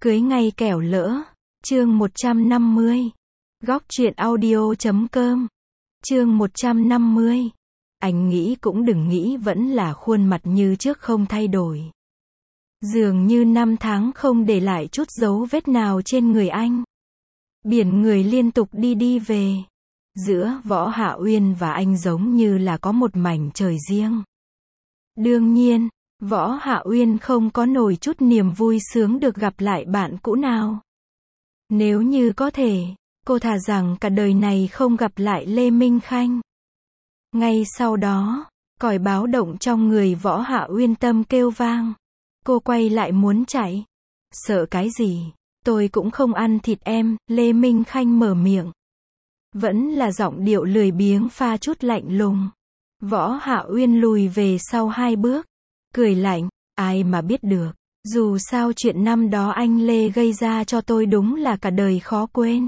Cưới ngay kẻo lỡ. Chương 150. Góc truyện audio.com. Chương 150. Anh nghĩ cũng đừng nghĩ vẫn là khuôn mặt như trước không thay đổi. Dường như năm tháng không để lại chút dấu vết nào trên người anh. Biển người liên tục đi đi về. Giữa Võ Hạ Uyên và anh giống như là có một mảnh trời riêng. Đương nhiên, Võ Hạ Uyên không có nổi chút niềm vui sướng được gặp lại bạn cũ nào. Nếu như có thể, cô thà rằng cả đời này không gặp lại Lê Minh Khanh. Ngay sau đó, còi báo động trong người Võ Hạ Uyên tâm kêu vang. Cô quay lại muốn chạy. Sợ cái gì? Tôi cũng không ăn thịt em, Lê Minh Khanh mở miệng. Vẫn là giọng điệu lười biếng pha chút lạnh lùng. Võ Hạ Uyên lùi về sau 2 bước. Cười lạnh, ai mà biết được. Dù sao chuyện năm đó anh Lê gây ra cho tôi đúng là cả đời khó quên.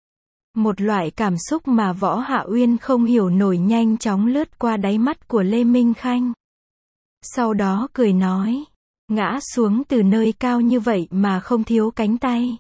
Một loại cảm xúc mà Võ Hạ Uyên không hiểu nổi nhanh chóng lướt qua đáy mắt của Lê Minh Khanh. Sau đó cười nói, ngã xuống từ nơi cao như vậy mà không thiếu cánh tay.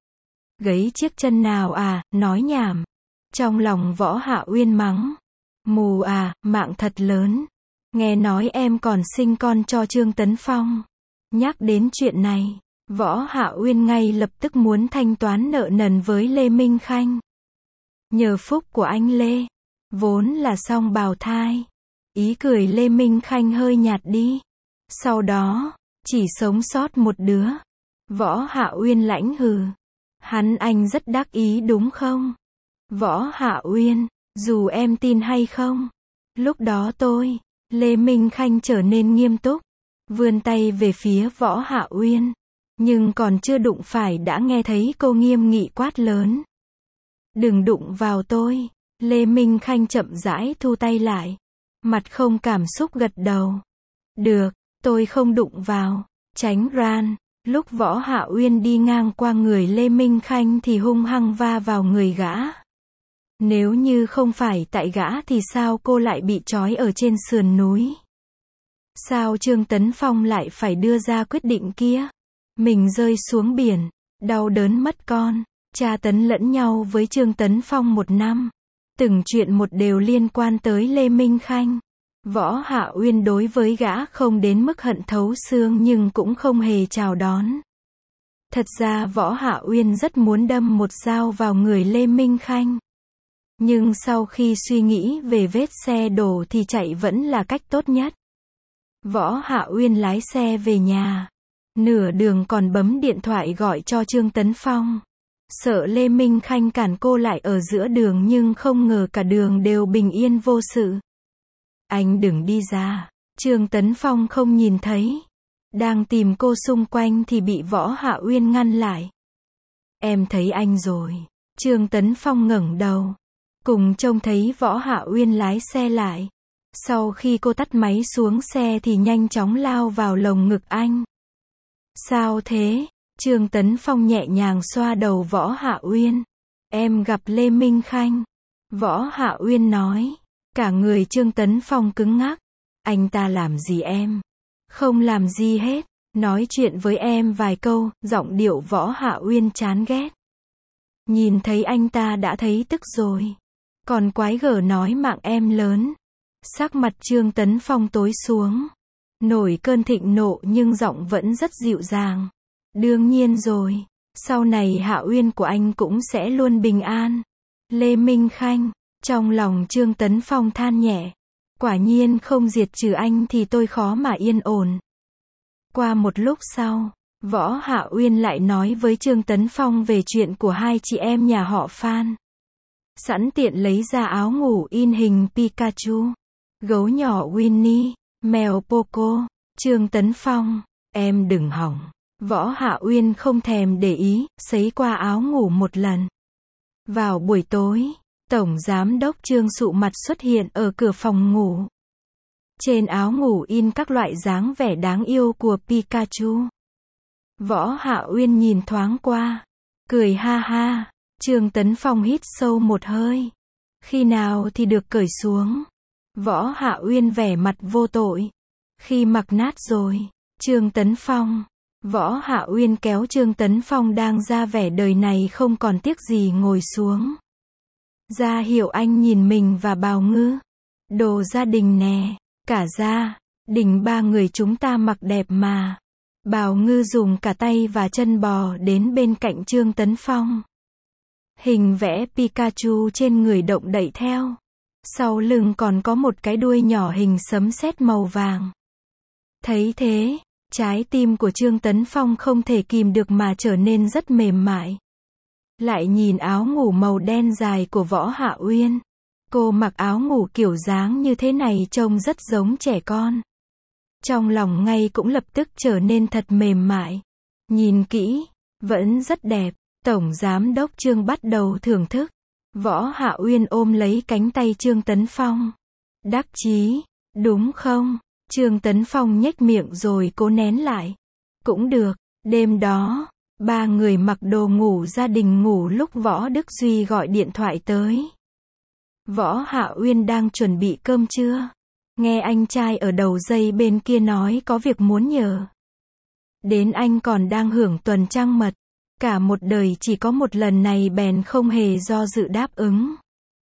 Gấy chiếc chân nào à, nói nhảm. Trong lòng Võ Hạ Uyên mắng. Mù à, mạng thật lớn. Nghe nói em còn sinh con cho Trương Tấn Phong. Nhắc đến chuyện này, Võ Hạ Uyên ngay lập tức muốn thanh toán nợ nần với Lê Minh Khanh. Nhờ phúc của anh Lê, vốn là song bào thai. Ý cười Lê Minh Khanh hơi nhạt đi. Sau đó, chỉ sống sót một đứa. Võ Hạ Uyên lãnh hừ. Anh rất đắc ý đúng không? Võ Hạ Uyên, dù em tin hay không. Lúc đó tôi, Lê Minh Khanh trở nên nghiêm túc. Vươn tay về phía Võ Hạ Uyên. Nhưng còn chưa đụng phải đã nghe thấy cô nghiêm nghị quát lớn. Đừng đụng vào tôi. Lê Minh Khanh chậm rãi thu tay lại. Mặt không cảm xúc gật đầu. Được, tôi không đụng vào. Tránh ran. Lúc Võ Hạ Uyên đi ngang qua người Lê Minh Khanh thì hung hăng va vào người gã. Nếu như không phải tại gã thì sao cô lại bị trói ở trên sườn núi? Sao Trương Tấn Phong lại phải đưa ra quyết định kia? Mình rơi xuống biển, đau đớn mất con, tra tấn lẫn nhau với Trương Tấn Phong 1 năm. Từng chuyện một đều liên quan tới Lê Minh Khanh. Võ Hạ Uyên đối với gã không đến mức hận thấu xương nhưng cũng không hề chào đón. Thật ra Võ Hạ Uyên rất muốn đâm một dao vào người Lê Minh Khanh. Nhưng sau khi suy nghĩ về vết xe đổ thì chạy vẫn là cách tốt nhất. Võ Hạ Uyên lái xe về nhà. Nửa đường còn bấm điện thoại gọi cho Trương Tấn Phong. Sợ Lê Minh Khanh cản cô lại ở giữa đường nhưng không ngờ cả đường đều bình yên vô sự. Anh đừng đi ra. Trương Tấn Phong không nhìn thấy. Đang tìm cô xung quanh thì bị Võ Hạ Uyên ngăn lại. Em thấy anh rồi. Trương Tấn Phong ngẩng đầu. Cùng trông thấy Võ Hạ Uyên lái xe lại. Sau khi cô tắt máy xuống xe thì nhanh chóng lao vào lồng ngực anh. Sao thế? Trương Tấn Phong nhẹ nhàng xoa đầu Võ Hạ Uyên. Em gặp Lê Minh Khanh. Võ Hạ Uyên nói. Cả người Trương Tấn Phong cứng ngắc. Anh ta làm gì em? Không làm gì hết. Nói chuyện với em vài câu, giọng điệu Võ Hạ Uyên chán ghét. Nhìn thấy anh ta đã thấy tức rồi. Còn quái gở nói mạng em lớn. Sắc mặt Trương Tấn Phong tối xuống. Nổi cơn thịnh nộ nhưng giọng vẫn rất dịu dàng. Đương nhiên rồi. Sau này Hạ Uyên của anh cũng sẽ luôn bình an. Lê Minh Khanh. Trong lòng Trương Tấn Phong than nhẹ. Quả nhiên không diệt trừ anh thì tôi khó mà yên ổn. Qua một lúc sau, Võ Hạ Uyên lại nói với Trương Tấn Phong về chuyện của 2 chị em nhà họ Phan. Sẵn tiện lấy ra áo ngủ in hình Pikachu, gấu nhỏ Winnie, mèo Poco. Trương Tấn Phong, em đừng hỏng. Võ Hạ Uyên không thèm để ý, sấy qua áo ngủ một lần. Vào buổi tối, Tổng Giám đốc Trương sụ mặt xuất hiện ở cửa phòng ngủ. Trên áo ngủ in các loại dáng vẻ đáng yêu của Pikachu. Võ Hạ Uyên nhìn thoáng qua, cười ha ha. Trương Tấn Phong hít sâu một hơi. Khi nào thì được cởi xuống? Võ Hạ Uyên vẻ mặt vô tội. Khi mặc nát rồi. Trương Tấn Phong. Võ Hạ Uyên kéo Trương Tấn Phong đang ra vẻ đời này không còn tiếc gì ngồi xuống. Ra hiệu anh nhìn mình và Bào Ngư. Đồ gia đình nè, cả gia đình ba người chúng ta mặc đẹp mà. Bào Ngư dùng cả tay và chân bò đến bên cạnh Trương Tấn Phong. Hình vẽ Pikachu trên người động đậy theo. Sau lưng còn có một cái đuôi nhỏ hình sấm sét màu vàng. Thấy thế, trái tim của Trương Tấn Phong không thể kìm được mà trở nên rất mềm mại. Lại nhìn áo ngủ màu đen dài của Võ Hạ Uyên. Cô mặc áo ngủ kiểu dáng như thế này trông rất giống trẻ con. Trong lòng ngay cũng lập tức trở nên thật mềm mại. Nhìn kỹ, vẫn rất đẹp. Tổng Giám đốc Trương bắt đầu thưởng thức. Võ Hạ Uyên ôm lấy cánh tay Trương Tấn Phong. Đắc chí, đúng không? Trương Tấn Phong nhếch miệng rồi cố nén lại. Cũng được, đêm đó, ba người mặc đồ ngủ gia đình ngủ lúc Võ Đức Duy gọi điện thoại tới. Võ Hạ Uyên đang chuẩn bị cơm trưa. Nghe anh trai ở đầu dây bên kia nói có việc muốn nhờ. Đến anh còn đang hưởng tuần trăng mật. Cả một đời chỉ có một lần này bèn không hề do dự đáp ứng.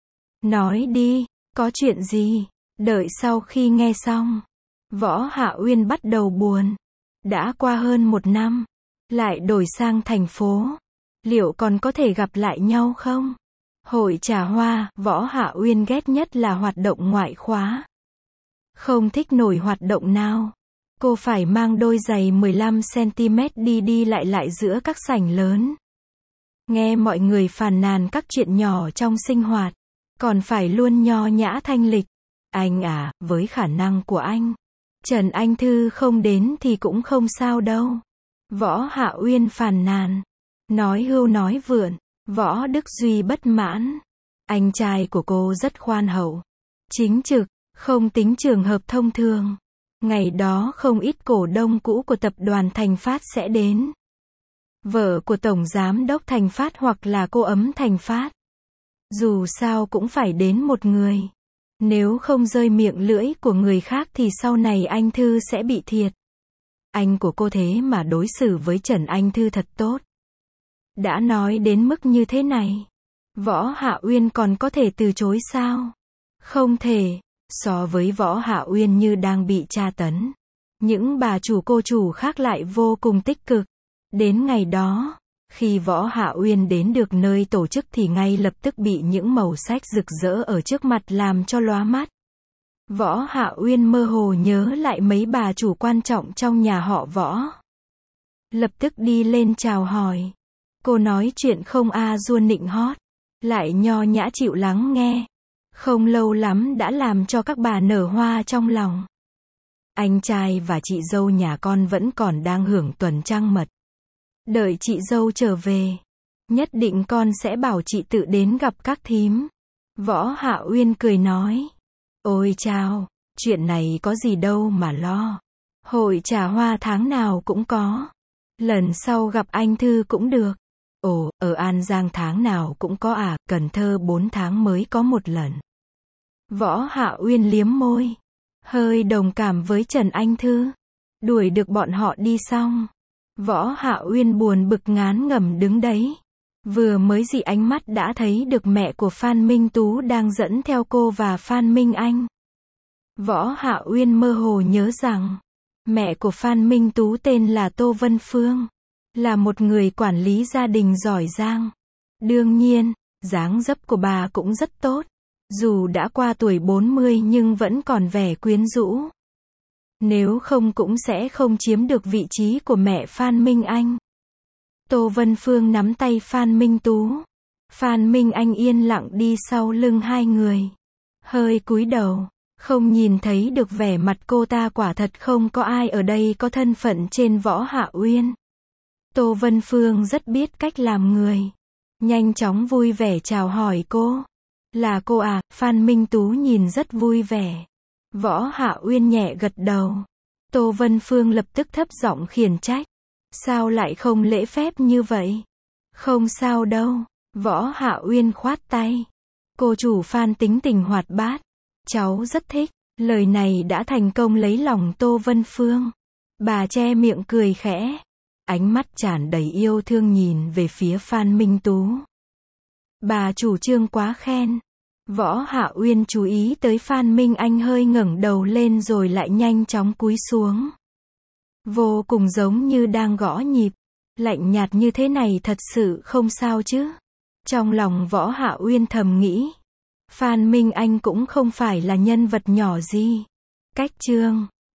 Nói đi, có chuyện gì? Đợi sau khi nghe xong, Võ Hạ Uyên bắt đầu buồn. Đã qua hơn 1 năm, lại đổi sang thành phố. Liệu còn có thể gặp lại nhau không? Hội trà hoa, Võ Hạ Uyên ghét nhất là hoạt động ngoại khóa. Không thích nổi hoạt động nào. Cô phải mang đôi giày 15cm đi lại giữa các sảnh lớn. Nghe mọi người phàn nàn các chuyện nhỏ trong sinh hoạt. Còn phải luôn nho nhã thanh lịch. Anh à, với khả năng của anh, Trần Anh Thư không đến thì cũng không sao đâu. Võ Hạ Uyên phàn nàn. Nói hưu nói vượn. Võ Đức Duy bất mãn. Anh trai của cô rất khoan hậu. Chính trực, không tính trường hợp thông thường. Ngày đó không ít cổ đông cũ của tập đoàn Thành Phát sẽ đến. Vợ của Tổng Giám đốc Thành Phát hoặc là cô ấm Thành Phát. Dù sao cũng phải đến một người. Nếu không rơi miệng lưỡi của người khác thì sau này anh Thư sẽ bị thiệt. Anh của cô thế mà đối xử với Trần Anh Thư thật tốt. Đã nói đến mức như thế này, Võ Hạ Uyên còn có thể từ chối sao? Không thể. So với Võ Hạ Uyên như đang bị tra tấn. Những bà chủ cô chủ khác lại vô cùng tích cực. Đến ngày đó, khi Võ Hạ Uyên đến được nơi tổ chức thì ngay lập tức bị những màu sắc rực rỡ ở trước mặt làm cho lóa mắt. Võ Hạ Uyên mơ hồ nhớ lại mấy bà chủ quan trọng trong nhà họ Võ. Lập tức đi lên chào hỏi. Cô nói chuyện không a-dua nịnh hót, lại nho nhã chịu lắng nghe. Không lâu lắm đã làm cho các bà nở hoa trong lòng. Anh trai và chị dâu nhà con vẫn còn đang hưởng tuần trăng mật. Đợi chị dâu trở về, nhất định con sẽ bảo chị tự đến gặp các thím. Võ Hạ Uyên cười nói. Ôi chao, chuyện này có gì đâu mà lo. Hội trà hoa tháng nào cũng có. Lần sau gặp anh Thư cũng được. Ồ, ở An Giang tháng nào cũng có à, Cần Thơ 4 tháng mới có một lần. Võ Hạ Uyên liếm môi. Hơi đồng cảm với Trần Anh Thư. Đuổi được bọn họ đi xong. Võ Hạ Uyên buồn bực ngán ngẩm đứng đấy. Vừa mới dị ánh mắt đã thấy được mẹ của Phan Minh Tú đang dẫn theo cô và Phan Minh Anh. Võ Hạ Uyên mơ hồ nhớ rằng, mẹ của Phan Minh Tú tên là Tô Vân Phương. Là một người quản lý gia đình giỏi giang. Đương nhiên, dáng dấp của bà cũng rất tốt. Dù đã qua tuổi 40 nhưng vẫn còn vẻ quyến rũ. Nếu không cũng sẽ không chiếm được vị trí của mẹ Phan Minh Anh. Tô Vân Phương nắm tay Phan Minh Tú. Phan Minh Anh yên lặng đi sau lưng hai người. Hơi cúi đầu, không nhìn thấy được vẻ mặt cô ta, quả thật không có ai ở đây có thân phận trên Võ Hạ Uyên. Tô Vân Phương rất biết cách làm người. Nhanh chóng vui vẻ chào hỏi cô. Là cô à? Phan Minh Tú nhìn rất vui vẻ. Võ Hạ Uyên nhẹ gật đầu. Tô Vân Phương lập tức thấp giọng khiển trách. Sao lại không lễ phép như vậy? Không sao đâu. Võ Hạ Uyên khoát tay. Cô chủ Phan tính tình hoạt bát. Cháu rất thích. Lời này đã thành công lấy lòng Tô Vân Phương. Bà che miệng cười khẽ. ánh mắt tràn đầy yêu thương nhìn về phía Phan Minh Tú. Bà chủ trương quá khen. Võ Hạ Uyên chú ý tới Phan Minh Anh hơi ngẩng đầu lên rồi lại nhanh chóng cúi xuống. Vô cùng giống như đang gõ nhịp. Lạnh nhạt như thế này thật sự không sao chứ. Trong lòng Võ Hạ Uyên thầm nghĩ. Phan Minh Anh cũng không phải là nhân vật nhỏ gì. Cách chương